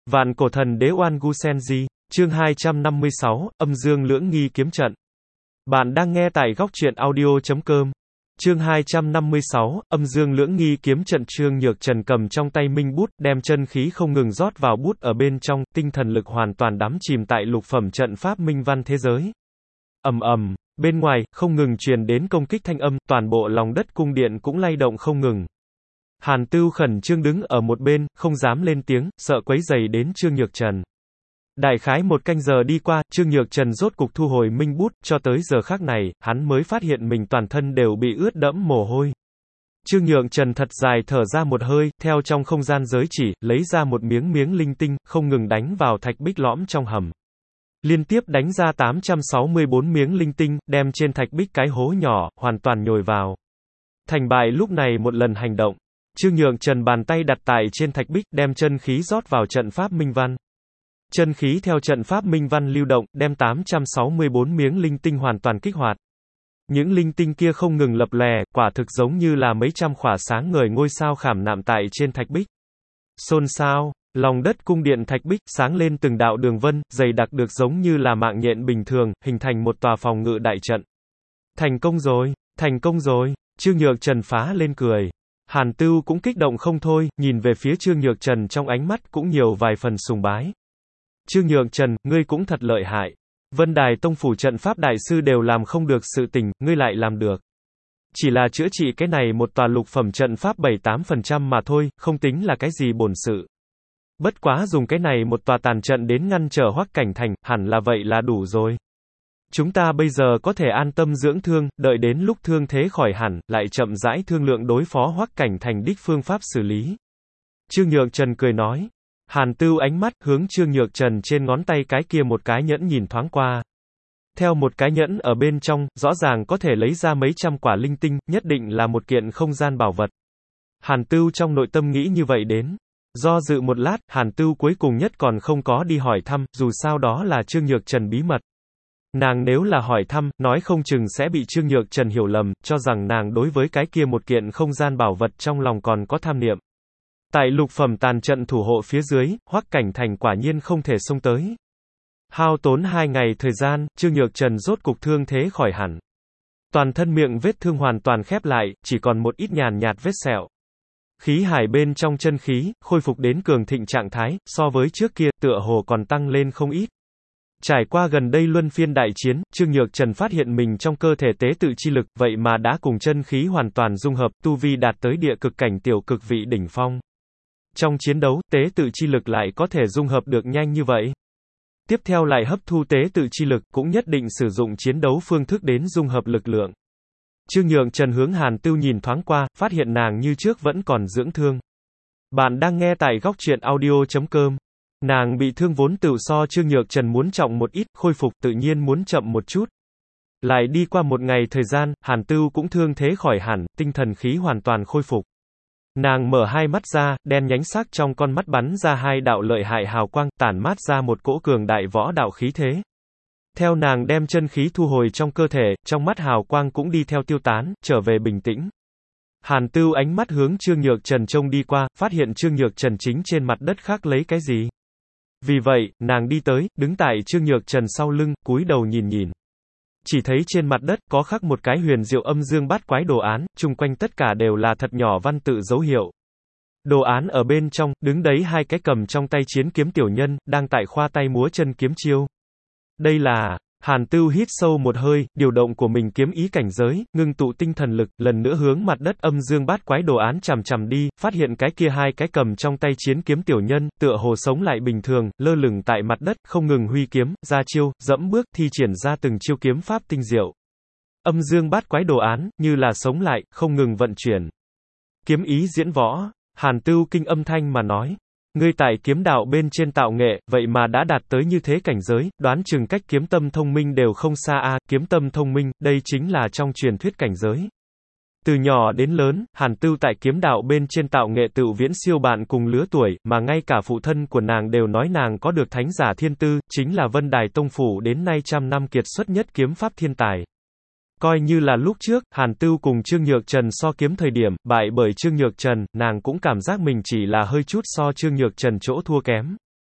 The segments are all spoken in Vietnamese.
Vạn cổ thần đế Oan Gu Senji, chương 256, âm dương lưỡng nghi kiếm trận. Bạn đang nghe tại góc truyện audio.com. Chương 256, âm dương lưỡng nghi kiếm trận. Trương Nhược Trần cầm trong tay minh bút, đem chân khí không ngừng rót vào bút ở bên trong, tinh thần lực hoàn toàn đắm chìm tại lục phẩm trận pháp minh văn thế giới. Ầm ầm, bên ngoài, không ngừng truyền đến công kích thanh âm, toàn bộ lòng đất cung điện cũng lay động không ngừng. Hàn Tưu khẩn trương đứng ở một bên, không dám lên tiếng, sợ quấy rầy đến Trương Nhược Trần. Đại khái một canh giờ đi qua, Trương Nhược Trần rốt cục thu hồi minh bút, cho tới giờ khắc này, hắn mới phát hiện mình toàn thân đều bị ướt đẫm mồ hôi. Trương Nhược Trần thật dài thở ra một hơi, theo trong không gian giới chỉ, lấy ra một miếng linh tinh, không ngừng đánh vào thạch bích lõm trong hầm. Liên tiếp đánh ra 864 miếng linh tinh, đem trên thạch bích cái hố nhỏ, hoàn toàn nhồi vào. Thành bại lúc này một lần hành động. Trương Nhược Trần bàn tay đặt tại trên thạch bích, đem chân khí rót vào trận pháp minh văn. Chân khí theo trận pháp minh văn lưu động, đem 864 miếng linh tinh hoàn toàn kích hoạt. Những linh tinh kia không ngừng lập lòe, quả thực giống như là mấy trăm khỏa sáng ngời ngôi sao khảm nạm tại trên thạch bích. Xôn xao, lòng đất cung điện thạch bích sáng lên từng đạo đường vân, dày đặc được giống như là mạng nhện bình thường, hình thành một tòa phòng ngự đại trận. Thành công rồi, thành công rồi. Trương Nhược Trần phá lên cười. Hàn Tưu cũng kích động không thôi, nhìn về phía Trương Nhược Trần trong ánh mắt cũng nhiều vài phần sùng bái. Trương Nhược Trần, ngươi cũng thật lợi hại. Vân Đài Tông phủ trận pháp đại sư đều làm không được sự tình, ngươi lại làm được. Chỉ là chữa trị cái này một tòa lục phẩm trận pháp 7-8% mà thôi, không tính là cái gì bổn sự. Bất quá dùng cái này một tòa tàn trận đến ngăn trở Hoắc Cảnh Thành, hẳn là vậy là đủ rồi. Chúng ta bây giờ có thể an tâm dưỡng thương, đợi đến lúc thương thế khỏi hẳn, lại chậm rãi thương lượng đối phó Hoắc Cảnh Thành đích phương pháp xử lý. Trương Nhược Trần cười nói. Hàn Tưu ánh mắt hướng Trương Nhược Trần trên ngón tay cái kia một cái nhẫn nhìn thoáng qua. Theo một cái nhẫn ở bên trong, rõ ràng có thể lấy ra mấy trăm quả linh tinh, nhất định là một kiện không gian bảo vật. Hàn Tưu trong nội tâm nghĩ như vậy đến. Do dự một lát, Hàn Tưu cuối cùng nhất còn không có đi hỏi thăm, dù sao đó là Trương Nhược Trần bí mật. Nàng nếu là hỏi thăm, nói không chừng sẽ bị Trương Nhược Trần hiểu lầm, cho rằng nàng đối với cái kia một kiện không gian bảo vật trong lòng còn có tham niệm. Tại lục phẩm tàn trận thủ hộ phía dưới, Hoắc Cảnh Thành quả nhiên không thể xông tới. Hao tốn 2 ngày thời gian, Trương Nhược Trần rốt cục thương thế khỏi hẳn. Toàn thân miệng vết thương hoàn toàn khép lại, chỉ còn một ít nhàn nhạt vết sẹo. Khí hải bên trong chân khí, khôi phục đến cường thịnh trạng thái, so với trước kia, tựa hồ còn tăng lên không ít. Trải qua gần đây luân phiên đại chiến, Trương Nhược Trần phát hiện mình trong cơ thể tế tự chi lực, vậy mà đã cùng chân khí hoàn toàn dung hợp, tu vi đạt tới địa cực cảnh tiểu cực vị đỉnh phong. Trong chiến đấu, tế tự chi lực lại có thể dung hợp được nhanh như vậy. Tiếp theo lại hấp thu tế tự chi lực, cũng nhất định sử dụng chiến đấu phương thức đến dung hợp lực lượng. Trương Nhược Trần hướng Hàn Tưu nhìn thoáng qua, phát hiện nàng như trước vẫn còn dưỡng thương. Bạn đang nghe tại góc truyện audio.com. Nàng bị thương vốn tựu so Trương Nhược Trần muốn trọng một ít, khôi phục tự nhiên muốn chậm một chút. Lại đi qua một ngày thời gian, Hàn Tưu cũng thương thế khỏi hẳn, tinh thần khí hoàn toàn khôi phục. Nàng mở hai mắt ra, đen nhánh sắc trong con mắt bắn ra hai đạo lợi hại hào quang, tản mát ra một cỗ cường đại võ đạo khí thế. Theo nàng đem chân khí thu hồi trong cơ thể, trong mắt hào quang cũng đi theo tiêu tán, trở về bình tĩnh. Hàn Tưu ánh mắt hướng Trương Nhược Trần trông đi qua, phát hiện Trương Nhược Trần chính trên mặt đất khắc lấy cái gì. Vì vậy, nàng đi tới, đứng tại Trương Nhược Trần sau lưng, cúi đầu nhìn nhìn. Chỉ thấy trên mặt đất có khắc một cái huyền diệu âm dương bát quái đồ án, chung quanh tất cả đều là thật nhỏ văn tự dấu hiệu. Đồ án ở bên trong, đứng đấy hai cái cầm trong tay chiến kiếm tiểu nhân, đang tại khoa tay múa chân kiếm chiêu. Đây là... Hàn Tưu hít sâu một hơi, điều động của mình kiếm ý cảnh giới, ngưng tụ tinh thần lực, lần nữa hướng mặt đất âm dương bát quái đồ án chằm chằm đi, phát hiện cái kia hai cái cầm trong tay chiến kiếm tiểu nhân, tựa hồ sống lại bình thường, lơ lửng tại mặt đất, không ngừng huy kiếm, ra chiêu, dẫm bước, thi triển ra từng chiêu kiếm pháp tinh diệu. Âm dương bát quái đồ án, như là sống lại, không ngừng vận chuyển. Kiếm ý diễn võ, Hàn Tưu kinh âm thanh mà nói. Ngươi tại kiếm đạo bên trên tạo nghệ, vậy mà đã đạt tới như thế cảnh giới, đoán chừng cách kiếm tâm thông minh đều không xa a. Kiếm tâm thông minh, đây chính là trong truyền thuyết cảnh giới. Từ nhỏ đến lớn, Hàn Tưu tại kiếm đạo bên trên tạo nghệ tựu viễn siêu bạn cùng lứa tuổi, mà ngay cả phụ thân của nàng đều nói nàng có được thánh giả thiên tư, chính là Vân Đài Tông phủ đến nay trăm năm kiệt xuất nhất kiếm pháp thiên tài. Coi như là lúc trước, Hàn Tưu cùng Trương Nhược Trần so kiếm thời điểm, bại bởi Trương Nhược Trần, nàng cũng cảm giác mình chỉ là hơi chút so Trương Nhược Trần chỗ thua kém.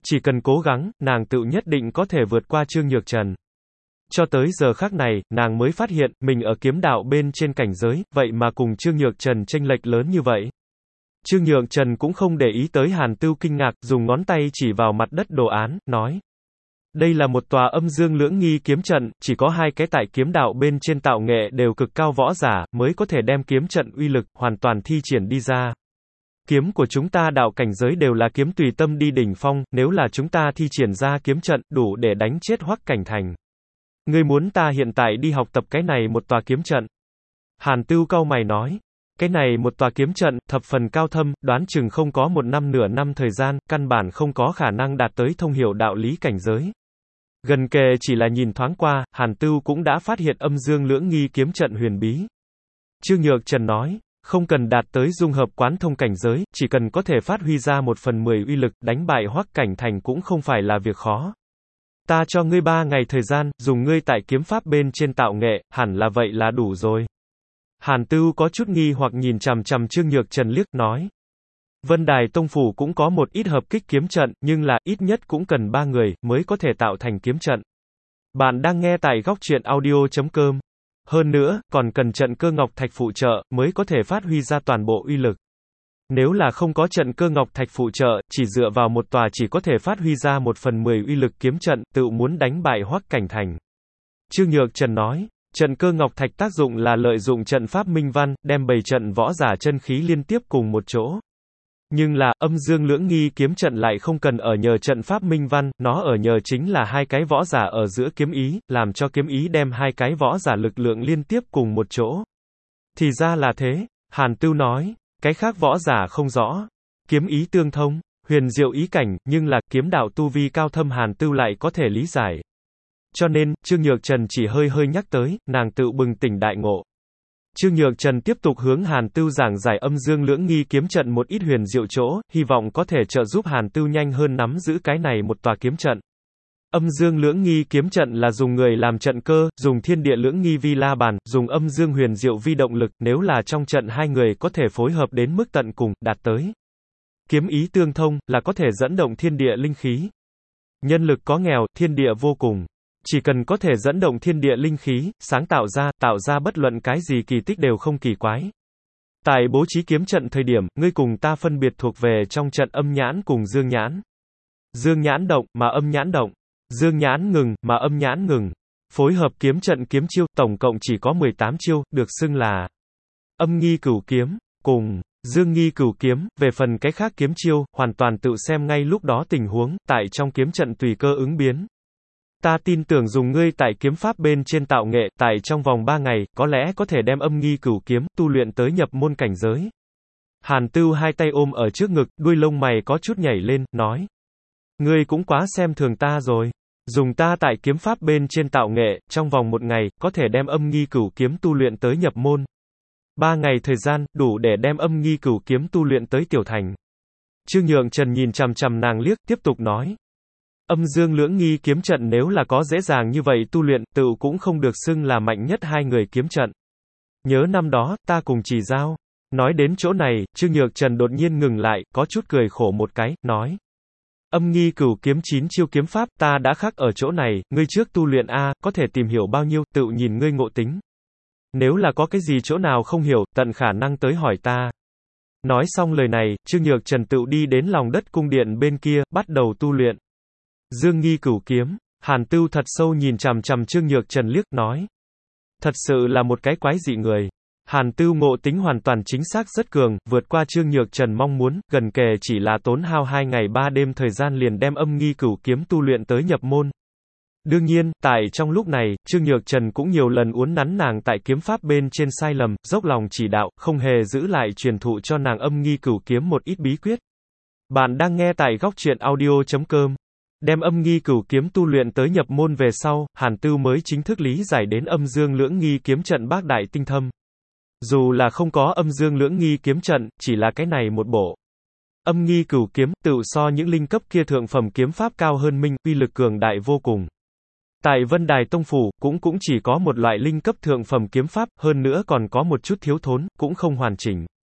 Chỉ cần cố gắng, nàng tự nhất định có thể vượt qua Trương Nhược Trần. Cho tới giờ khắc này, nàng mới phát hiện, mình ở kiếm đạo bên trên cảnh giới, vậy mà cùng Trương Nhược Trần chênh lệch lớn như vậy. Trương Nhược Trần cũng không để ý tới Hàn Tưu kinh ngạc, dùng ngón tay chỉ vào mặt đất đồ án, nói. Đây là một tòa âm dương lưỡng nghi kiếm trận, chỉ có hai cái tại kiếm đạo bên trên tạo nghệ đều cực cao võ giả, mới có thể đem kiếm trận uy lực, hoàn toàn thi triển đi ra. Kiếm của chúng ta đạo cảnh giới đều là kiếm tùy tâm đi đỉnh phong, nếu là chúng ta thi triển ra kiếm trận, đủ để đánh chết Hoắc Cảnh Thành. Ngươi muốn ta hiện tại đi học tập cái này một tòa kiếm trận? Hàn Tưu cau mày nói. Cái này một tòa kiếm trận, thập phần cao thâm, đoán chừng không có một năm nửa năm thời gian, căn bản không có khả năng đạt tới thông hiểu đạo lý cảnh giới. Gần kề chỉ là nhìn thoáng qua, Hàn Tưu cũng đã phát hiện âm dương lưỡng nghi kiếm trận huyền bí. Trương Nhược Trần nói, không cần đạt tới dung hợp quán thông cảnh giới, chỉ cần có thể phát huy ra 1/10 uy lực, đánh bại Hoắc Cảnh Thành cũng không phải là việc khó. Ta cho ngươi 3 ngày thời gian, dùng ngươi tại kiếm pháp bên trên tạo nghệ, hẳn là vậy là đủ rồi. Hàn Tưu có chút nghi hoặc nhìn chằm chằm Trương Nhược Trần liếc, nói. Vân Đài Tông Phủ cũng có một ít hợp kích kiếm trận, nhưng là, ít nhất cũng cần 3 người, mới có thể tạo thành kiếm trận. Bạn đang nghe tại góc truyện audio.com. Hơn nữa, còn cần trận cơ ngọc thạch phụ trợ, mới có thể phát huy ra toàn bộ uy lực. Nếu là không có trận cơ ngọc thạch phụ trợ, chỉ dựa vào một tòa chỉ có thể phát huy ra 1/10 uy lực kiếm trận, tự muốn đánh bại Hoắc Cảnh Thành. Trương Nhược Trần nói. Trận cơ ngọc thạch tác dụng là lợi dụng trận pháp minh văn, đem bầy trận võ giả chân khí liên tiếp cùng một chỗ. Nhưng là, âm dương lưỡng nghi kiếm trận lại không cần ở nhờ trận pháp minh văn, nó ở nhờ chính là hai cái võ giả ở giữa kiếm ý, làm cho kiếm ý đem hai cái võ giả lực lượng liên tiếp cùng một chỗ. Thì ra là thế, Hàn Tưu nói, cái khác võ giả không rõ. Kiếm ý tương thông, huyền diệu ý cảnh, nhưng là, kiếm đạo tu vi cao thâm Hàn Tưu lại có thể lý giải. Cho nên, Trương Nhược Trần chỉ hơi nhắc tới, nàng tự bừng tỉnh đại ngộ. Trương Nhược Trần tiếp tục hướng Hàn Tưu giảng giải âm dương lưỡng nghi kiếm trận một ít huyền diệu chỗ, hy vọng có thể trợ giúp Hàn Tưu nhanh hơn nắm giữ cái này một tòa kiếm trận. Âm dương lưỡng nghi kiếm trận là dùng người làm trận cơ, dùng thiên địa lưỡng nghi vi la bàn, dùng âm dương huyền diệu vi động lực, nếu là trong trận hai người có thể phối hợp đến mức tận cùng, đạt tới. Kiếm ý tương thông, là có thể dẫn động thiên địa linh khí. Nhân lực có nghèo, thiên địa vô cùng. Chỉ cần có thể dẫn động thiên địa linh khí, sáng tạo ra bất luận cái gì kỳ tích đều không kỳ quái. Tại bố trí kiếm trận thời điểm, ngươi cùng ta phân biệt thuộc về trong trận âm nhãn cùng dương nhãn. Dương nhãn động, mà âm nhãn động. Dương nhãn ngừng, mà âm nhãn ngừng. Phối hợp kiếm trận kiếm chiêu, tổng cộng chỉ có 18 chiêu, được xưng là âm nghi cửu kiếm, cùng dương nghi cửu kiếm. Về phần cái khác kiếm chiêu, hoàn toàn tự xem ngay lúc đó tình huống, tại trong kiếm trận tùy cơ ứng biến. Ta tin tưởng dùng ngươi tại kiếm pháp bên trên tạo nghệ, tại trong vòng 3 ngày, có lẽ có thể đem âm nghi cửu kiếm, tu luyện tới nhập môn cảnh giới. Hàn Tưu hai tay ôm ở trước ngực, đuôi lông mày có chút nhảy lên, nói. Ngươi cũng quá xem thường ta rồi. Dùng ta tại kiếm pháp bên trên tạo nghệ, trong vòng 1 ngày, có thể đem âm nghi cửu kiếm tu luyện tới nhập môn. 3 ngày thời gian, đủ để đem âm nghi cửu kiếm tu luyện tới tiểu thành. Trương Nhược Trần nhìn chằm chằm nàng liếc, tiếp tục nói. Âm dương lưỡng nghi kiếm trận nếu là có dễ dàng như vậy tu luyện, tự cũng không được xưng là mạnh nhất hai người kiếm trận. Nhớ năm đó, ta cùng chỉ giao. Nói đến chỗ này, Trương Nhược Trần đột nhiên ngừng lại, có chút cười khổ một cái, nói. Âm nghi cửu kiếm 9 chiêu kiếm pháp, ta đã khắc ở chỗ này, ngươi trước tu luyện a, có thể tìm hiểu bao nhiêu, tự nhìn ngươi ngộ tính. Nếu là có cái gì chỗ nào không hiểu, tận khả năng tới hỏi ta. Nói xong lời này, Trương Nhược Trần tự đi đến lòng đất cung điện bên kia, bắt đầu tu luyện. Dương nghi cửu kiếm, Hàn Tưu thật sâu nhìn chằm chằm Trương Nhược Trần liếc, nói. Thật sự là một cái quái dị người. Hàn Tưu ngộ tính hoàn toàn chính xác rất cường, vượt qua Trương Nhược Trần mong muốn, gần kề chỉ là tốn hao 2 ngày 3 đêm thời gian liền đem âm nghi cửu kiếm tu luyện tới nhập môn. Đương nhiên, tại trong lúc này, Trương Nhược Trần cũng nhiều lần uốn nắn nàng tại kiếm pháp bên trên sai lầm, dốc lòng chỉ đạo, không hề giữ lại truyền thụ cho nàng âm nghi cửu kiếm một ít bí quyết. Bạn đang nghe tại góc truyện audio.com. Đem âm nghi cửu kiếm tu luyện tới nhập môn về sau, Hàn Tưu mới chính thức lý giải đến âm dương lưỡng nghi kiếm trận bác đại tinh thâm. Dù là không có âm dương lưỡng nghi kiếm trận, chỉ là cái này một bộ. Âm nghi cửu kiếm, tự so những linh cấp kia thượng phẩm kiếm pháp cao hơn minh, uy lực cường đại vô cùng. Tại Vân Đài Tông Phủ, cũng chỉ có một loại linh cấp thượng phẩm kiếm pháp, hơn nữa còn có một chút thiếu thốn, cũng không hoàn chỉnh.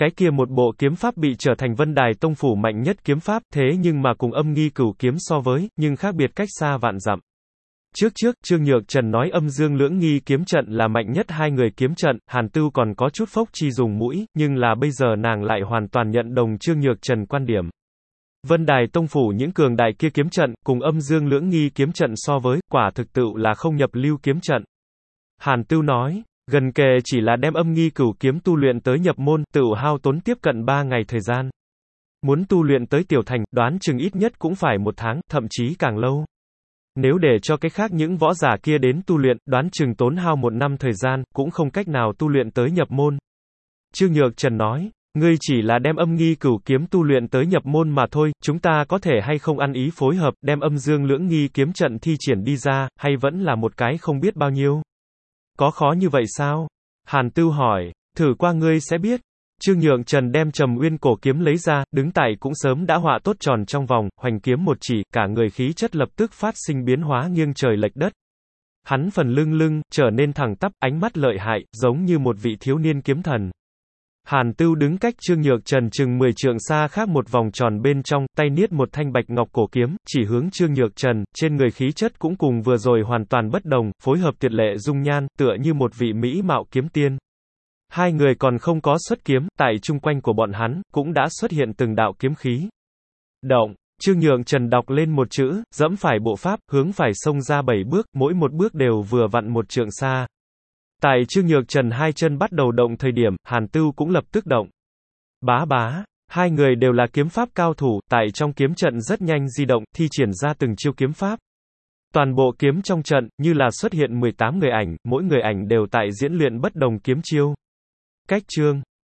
Cái kia một bộ kiếm pháp bị trở thành Vân Đài Tông phủ mạnh nhất kiếm pháp, thế nhưng mà cùng Âm Nghi Cửu kiếm so với, nhưng khác biệt cách xa vạn dặm. Trước, Trương Nhược Trần nói Âm Dương Lưỡng Nghi kiếm trận là mạnh nhất hai người kiếm trận, Hàn Tưu còn có chút phốc chi dùng mũi, nhưng là bây giờ nàng lại hoàn toàn nhận đồng Trương Nhược Trần quan điểm. Vân Đài Tông phủ những cường đại kia kiếm trận, cùng Âm Dương Lưỡng Nghi kiếm trận so với, quả thực tựu là không nhập lưu kiếm trận. Hàn Tưu nói, gần kề chỉ là đem Âm Nghi Cửu kiếm tu luyện tới nhập môn, tựu hao tốn tiếp cận 3 ngày thời gian. Muốn tu luyện tới tiểu thành, đoán chừng ít nhất cũng phải 1 tháng, thậm chí càng lâu. Nếu để cho cái khác những võ giả kia đến tu luyện, đoán chừng tốn hao 1 năm thời gian, cũng không cách nào tu luyện tới nhập môn. Trương Nhược Trần nói, ngươi chỉ là đem Âm Nghi Cửu kiếm tu luyện tới nhập môn mà thôi, chúng ta có thể hay không ăn ý phối hợp, đem Âm Dương Lưỡng Nghi kiếm trận thi triển đi ra, hay vẫn là một cái không biết bao nhiêu? Có khó như vậy sao? Hàn Tưu hỏi, thử qua ngươi sẽ biết. Trương Nhượng Trần đem Trầm Uyên cổ kiếm lấy ra, đứng tại cũng sớm đã họa tốt tròn trong vòng, hoành kiếm một chỉ, cả người khí chất lập tức phát sinh biến hóa nghiêng trời lệch đất. Hắn phần lưng trở nên thẳng tắp, ánh mắt lợi hại, giống như một vị thiếu niên kiếm thần. Hàn Tưu đứng cách Trương Nhược Trần chừng 10 trượng xa khác một vòng tròn bên trong, tay niết một thanh bạch ngọc cổ kiếm, chỉ hướng Trương Nhược Trần, trên người khí chất cũng cùng vừa rồi hoàn toàn bất đồng, phối hợp tuyệt lệ dung nhan, tựa như một vị mỹ mạo kiếm tiên. Hai người còn không có xuất kiếm, tại chung quanh của bọn hắn, cũng đã xuất hiện từng đạo kiếm khí. Động, Trương Nhượng Trần đọc lên một chữ, dẫm phải bộ pháp, hướng phải xông ra 7 bước, mỗi một bước đều vừa vặn 1 trượng xa. Tại Trương Nhược Trần hai chân bắt đầu động thời điểm, Hàn Tưu cũng lập tức động. Bá, hai người đều là kiếm pháp cao thủ, tại trong kiếm trận rất nhanh di động, thi triển ra từng chiêu kiếm pháp. Toàn bộ kiếm trong trận, như là xuất hiện 18 người ảnh, mỗi người ảnh đều tại diễn luyện bất đồng kiếm chiêu. Cách chương